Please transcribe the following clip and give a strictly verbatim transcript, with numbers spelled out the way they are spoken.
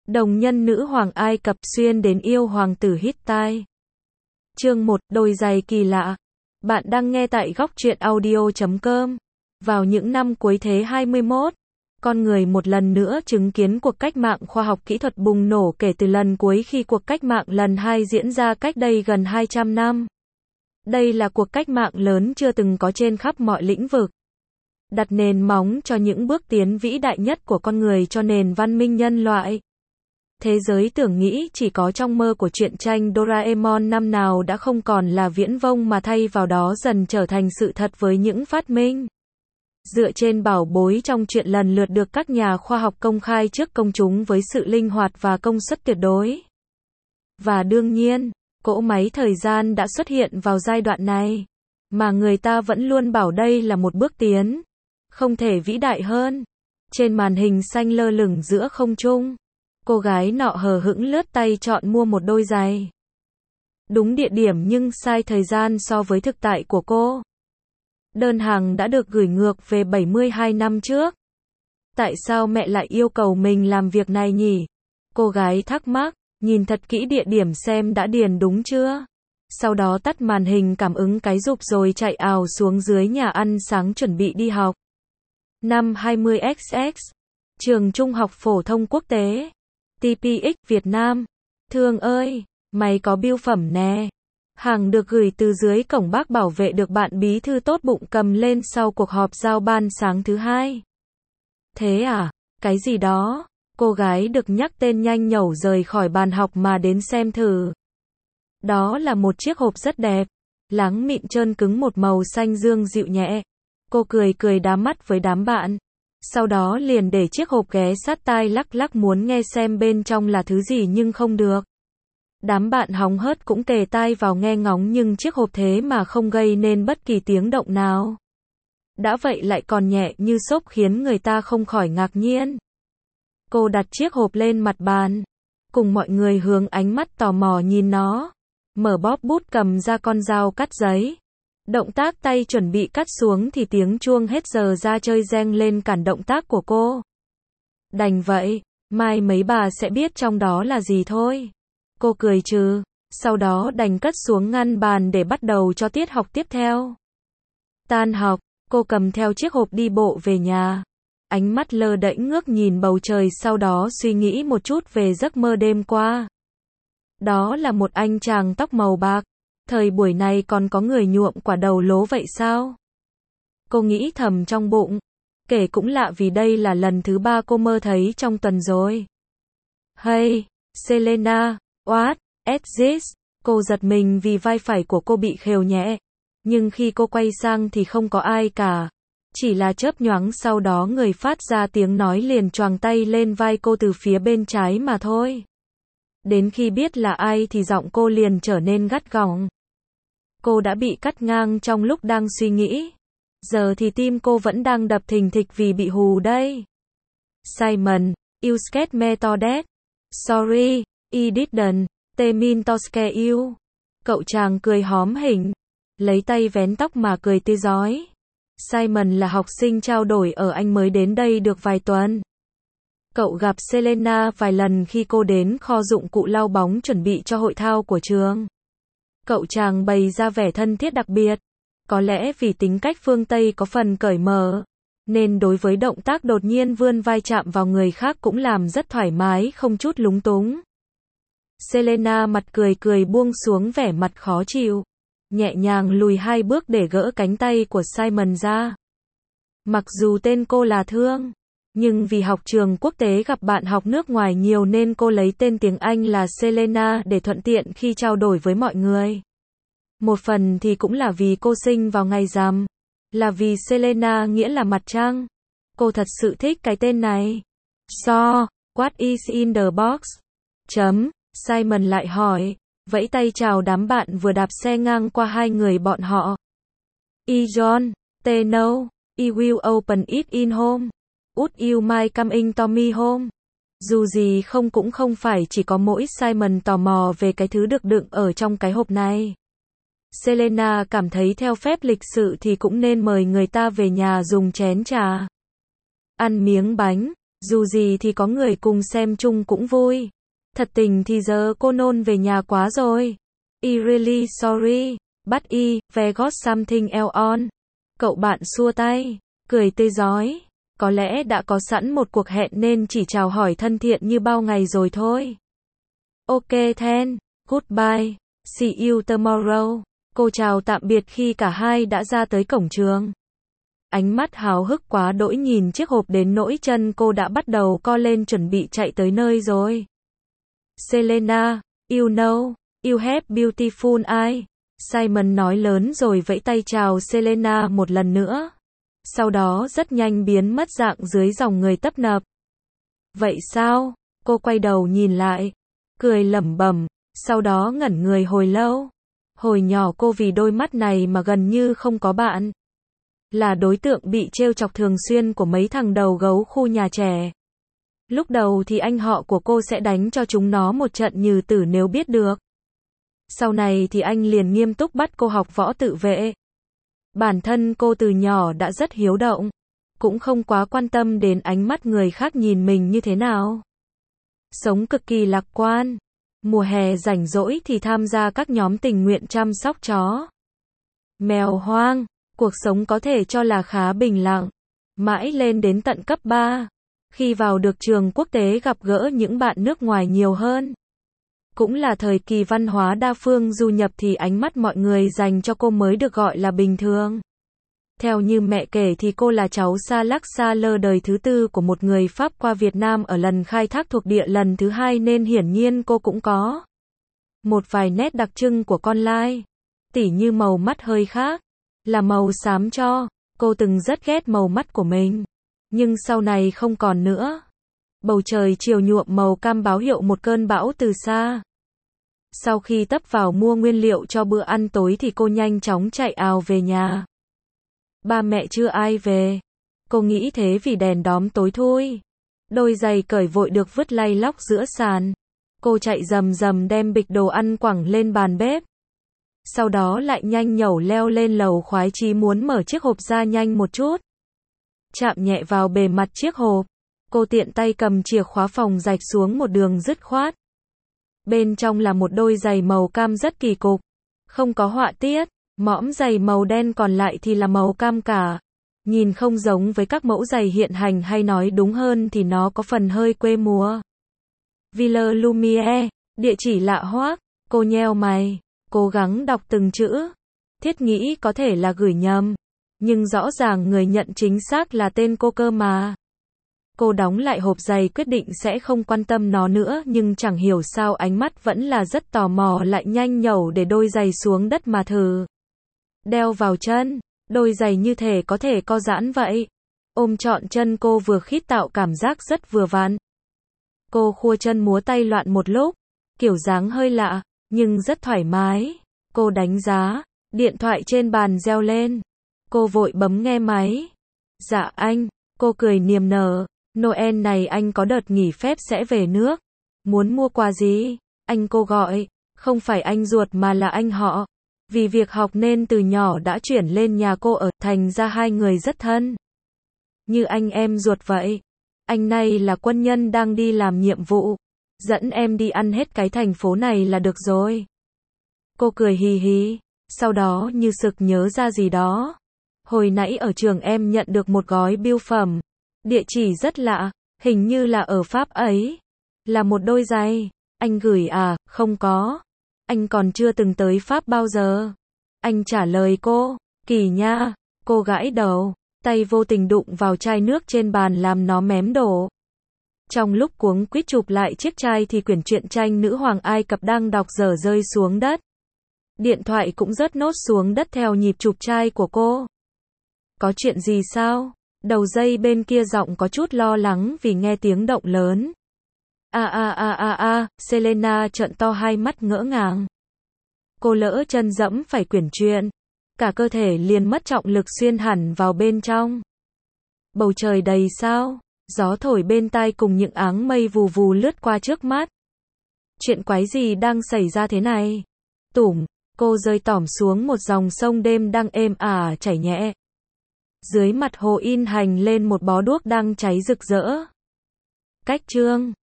Đồng nhân nữ hoàng Ai Cập xuyên đến yêu hoàng tử Hittite. Chương một, đôi giày kỳ lạ. Bạn đang nghe tại góc truyện audio chấm com. Vào những năm cuối thế hai mươi mốt, con người một lần nữa chứng kiến cuộc cách mạng khoa học kỹ thuật bùng nổ kể từ lần cuối khi cuộc cách mạng lần hai diễn ra cách đây gần hai trăm năm. Đây là cuộc cách mạng lớn chưa từng có trên khắp mọi lĩnh vực, đặt nền móng cho những bước tiến vĩ đại nhất của con người cho nền văn minh nhân loại. Thế giới tưởng nghĩ chỉ có trong mơ của truyện tranh Doraemon năm nào đã không còn là viễn vông mà thay vào đó dần trở thành sự thật với những phát minh dựa trên bảo bối trong truyện lần lượt được các nhà khoa học công khai trước công chúng với sự linh hoạt và công suất tuyệt đối. Và đương nhiên, cỗ máy thời gian đã xuất hiện vào giai đoạn này, mà người ta vẫn luôn bảo đây là một bước tiến không thể vĩ đại hơn. Trên màn hình xanh lơ lửng giữa không trung, cô gái nọ hờ hững lướt tay chọn mua một đôi giày. Đúng địa điểm nhưng sai thời gian so với thực tại của cô. Đơn hàng đã được gửi ngược về bảy mươi hai năm trước. Tại sao mẹ lại yêu cầu mình làm việc này nhỉ? Cô gái thắc mắc, nhìn thật kỹ địa điểm xem đã điền đúng chưa. Sau đó tắt màn hình cảm ứng cái rụp rồi chạy ào xuống dưới nhà ăn sáng chuẩn bị đi học. Năm hai mươi xx, trường Trung học phổ thông quốc tế tê pê ích Việt Nam. Thương ơi, mày có bưu phẩm nè. Hàng được gửi từ dưới cổng, bác bảo vệ được bạn bí thư tốt bụng cầm lên sau cuộc họp giao ban sáng thứ hai. Thế à, cái gì đó? Cô gái được nhắc tên nhanh nhẩu rời khỏi bàn học mà đến xem thử. Đó là một chiếc hộp rất đẹp, láng mịn trơn cứng một màu xanh dương dịu nhẹ. Cô cười cười đá mắt với đám bạn. Sau đó liền để chiếc hộp ghé sát tai lắc lắc muốn nghe xem bên trong là thứ gì nhưng không được. Đám bạn hóng hớt cũng kề tai vào nghe ngóng nhưng chiếc hộp thế mà không gây nên bất kỳ tiếng động nào. Đã vậy lại còn nhẹ như xốp khiến người ta không khỏi ngạc nhiên. Cô đặt chiếc hộp lên mặt bàn, cùng mọi người hướng ánh mắt tò mò nhìn nó. Mở bóp bút cầm ra con dao cắt giấy. Động tác tay chuẩn bị cắt xuống thì tiếng chuông hết giờ ra chơi reng lên cản động tác của cô. Đành vậy, mai mấy bà sẽ biết trong đó là gì thôi. Cô cười trừ, sau đó đành cất xuống ngăn bàn để bắt đầu cho tiết học tiếp theo. Tan học, cô cầm theo chiếc hộp đi bộ về nhà. Ánh mắt lơ đễnh ngước nhìn bầu trời, sau đó suy nghĩ một chút về giấc mơ đêm qua. Đó là một anh chàng tóc màu bạc. Thời buổi này còn có người nhuộm quả đầu lố vậy sao? Cô nghĩ thầm trong bụng. Kể cũng lạ vì đây là lần thứ ba cô mơ thấy trong tuần rồi. Hey, Selena, what is this? Cô giật mình vì vai phải của cô bị khều nhẹ. Nhưng khi cô quay sang thì không có ai cả. Chỉ là chớp nhoáng sau đó người phát ra tiếng nói liền choàng tay lên vai cô từ phía bên trái mà thôi. Đến khi biết là ai thì giọng cô liền trở nên gắt gỏng. Cô đã bị cắt ngang trong lúc đang suy nghĩ. Giờ thì tim cô vẫn đang đập thình thịch vì bị hù đây. Simon, you scared me to death. Sorry, I didn't. They mean to scare you. Cậu chàng cười hóm hỉnh, lấy tay vén tóc mà cười tươi rói. Simon là học sinh trao đổi ở Anh mới đến đây được vài tuần. Cậu gặp Selena vài lần khi cô đến kho dụng cụ lau bóng chuẩn bị cho hội thao của trường. Cậu chàng bày ra vẻ thân thiết đặc biệt. Có lẽ vì tính cách phương Tây có phần cởi mở, nên đối với động tác đột nhiên vươn vai chạm vào người khác cũng làm rất thoải mái không chút lúng túng. Selena mặt cười cười buông xuống vẻ mặt khó chịu. Nhẹ nhàng lùi hai bước để gỡ cánh tay của Simon ra. Mặc dù tên cô là Thương, nhưng vì học trường quốc tế gặp bạn học nước ngoài nhiều nên cô lấy tên tiếng Anh là Selena để thuận tiện khi trao đổi với mọi người. Một phần thì cũng là vì cô sinh vào ngày rằm, là vì Selena nghĩa là mặt trăng. Cô thật sự thích cái tên này. So, what is in the box? Chấm, Simon lại hỏi, vẫy tay chào đám bạn vừa đạp xe ngang qua hai người bọn họ. I John, they know, I will open it in home. Would you mind coming to me home? Dù gì không cũng không phải chỉ có mỗi Simon tò mò về cái thứ được đựng ở trong cái hộp này. Selena cảm thấy theo phép lịch sự thì cũng nên mời người ta về nhà dùng chén trà, ăn miếng bánh, Dù gì thì có người cùng xem chung cũng vui. Thật tình thì giờ cô nôn về nhà quá rồi. I really sorry, but I, we got something else on. Cậu bạn xua tay, cười tươi rói. Có lẽ đã có sẵn một cuộc hẹn nên chỉ chào hỏi thân thiện như bao ngày rồi thôi. Ok then, goodbye, see you tomorrow. Cô chào tạm biệt khi cả hai đã ra tới cổng trường. Ánh mắt háo hức quá đỗi nhìn chiếc hộp đến nỗi chân cô đã bắt đầu co lên chuẩn bị chạy tới nơi rồi. Selena, you know, you have beautiful eyes. Simon nói lớn rồi vẫy tay chào Selena một lần nữa. Sau đó rất nhanh biến mất dạng dưới dòng người tấp nập. Vậy sao? Cô quay đầu nhìn lại, cười lẩm bẩm, sau đó ngẩn người hồi lâu. Hồi nhỏ cô vì đôi mắt này mà gần như không có bạn. Là đối tượng bị trêu chọc thường xuyên của mấy thằng đầu gấu khu nhà trẻ. Lúc đầu thì anh họ của cô sẽ đánh cho chúng nó một trận như tử nếu biết được. Sau này thì anh liền nghiêm túc bắt cô học võ tự vệ. Bản thân cô từ nhỏ đã rất hiếu động, cũng không quá quan tâm đến ánh mắt người khác nhìn mình như thế nào. Sống cực kỳ lạc quan. Mùa hè rảnh rỗi thì tham gia các nhóm tình nguyện chăm sóc chó, mèo hoang. Cuộc sống có thể cho là khá bình lặng. Mãi lên đến tận cấp ba, khi vào được trường quốc tế gặp gỡ những bạn nước ngoài nhiều hơn. Cũng là thời kỳ văn hóa đa phương du nhập thì ánh mắt mọi người dành cho cô mới được gọi là bình thường. Theo như mẹ kể thì cô là cháu xa lắc xa lơ đời thứ tư của một người Pháp qua Việt Nam ở lần khai thác thuộc địa lần thứ hai nên hiển nhiên cô cũng có một vài nét đặc trưng của con lai. Tỉ như màu mắt hơi khác, là màu xám cho. Cô từng rất ghét màu mắt của mình, nhưng sau này không còn nữa. Bầu trời chiều nhuộm màu cam báo hiệu một cơn bão từ xa. Sau khi tấp vào mua nguyên liệu cho bữa ăn tối thì cô nhanh chóng chạy ào về nhà. Ba mẹ chưa ai về. Cô nghĩ thế vì đèn đóm tối thui. Đôi giày cởi vội được vứt lay lóc giữa sàn. Cô chạy rầm rầm đem bịch đồ ăn quẳng lên bàn bếp. Sau đó lại nhanh nhẩu leo lên lầu khoái chí muốn mở chiếc hộp ra nhanh một chút. Chạm nhẹ vào bề mặt chiếc hộp. Cô tiện tay cầm chìa khóa phòng rạch xuống một đường dứt khoát. Bên trong là một đôi giày màu cam rất kỳ cục. Không có họa tiết. Mõm giày màu đen còn lại thì là màu cam cả. Nhìn không giống với các mẫu giày hiện hành, hay nói đúng hơn thì nó có phần hơi quê mùa. Villa Lumiere, địa chỉ lạ hoắc. Cô nheo mày, cố gắng đọc từng chữ. Thiết nghĩ có thể là gửi nhầm, nhưng rõ ràng người nhận chính xác là tên cô cơ mà. Cô đóng lại hộp giày quyết định sẽ không quan tâm nó nữa, nhưng chẳng hiểu sao ánh mắt vẫn là rất tò mò, lại nhanh nhẩu để đôi giày xuống đất mà thử. Đeo vào chân, đôi giày như thể có thể co giãn vậy. Ôm trọn chân cô vừa khít tạo cảm giác rất vừa vặn. Cô khua chân múa tay loạn một lúc, kiểu dáng hơi lạ, nhưng rất thoải mái. Cô đánh giá, điện thoại trên bàn reo lên. Cô vội bấm nghe máy. Dạ anh, cô cười niềm nở. Noel này anh có đợt nghỉ phép sẽ về nước. Muốn mua quà gì? Anh cô gọi, không phải anh ruột mà là anh họ. Vì việc học nên từ nhỏ đã chuyển lên nhà cô ở, thành ra hai người rất thân. Như anh em ruột vậy. Anh này là quân nhân đang đi làm nhiệm vụ. Dẫn em đi ăn hết cái thành phố này là được rồi. Cô cười hì hì, sau đó như sực nhớ ra gì đó. Hồi nãy ở trường em nhận được một gói bưu phẩm. Địa chỉ rất lạ, hình như là ở Pháp ấy. Là một đôi giày. Anh gửi à? Không có. Anh còn chưa từng tới Pháp bao giờ. Anh trả lời cô, kỳ nha. Cô gãi đầu, tay vô tình đụng vào chai nước trên bàn làm nó mém đổ. Trong lúc cuống quýt chụp lại chiếc chai thì quyển truyện tranh nữ hoàng Ai Cập đang đọc dở rơi xuống đất. Điện thoại cũng rớt nốt xuống đất theo nhịp chụp chai của cô. Có chuyện gì sao? Đầu dây bên kia giọng có chút lo lắng vì nghe tiếng động lớn. A a a a a, Selena trợn to hai mắt ngỡ ngàng. Cô lỡ chân dẫm phải quyển truyện, cả cơ thể liền mất trọng lực xuyên hẳn vào bên trong. Bầu trời đầy sao, gió thổi bên tai cùng những áng mây vù vù lướt qua trước mắt. Chuyện quái gì đang xảy ra thế này? Tủm, cô rơi tỏm xuống một dòng sông đêm đang êm ả chảy nhẹ. Dưới mặt hồ in hành lên một bó đuốc đang cháy rực rỡ. cách chương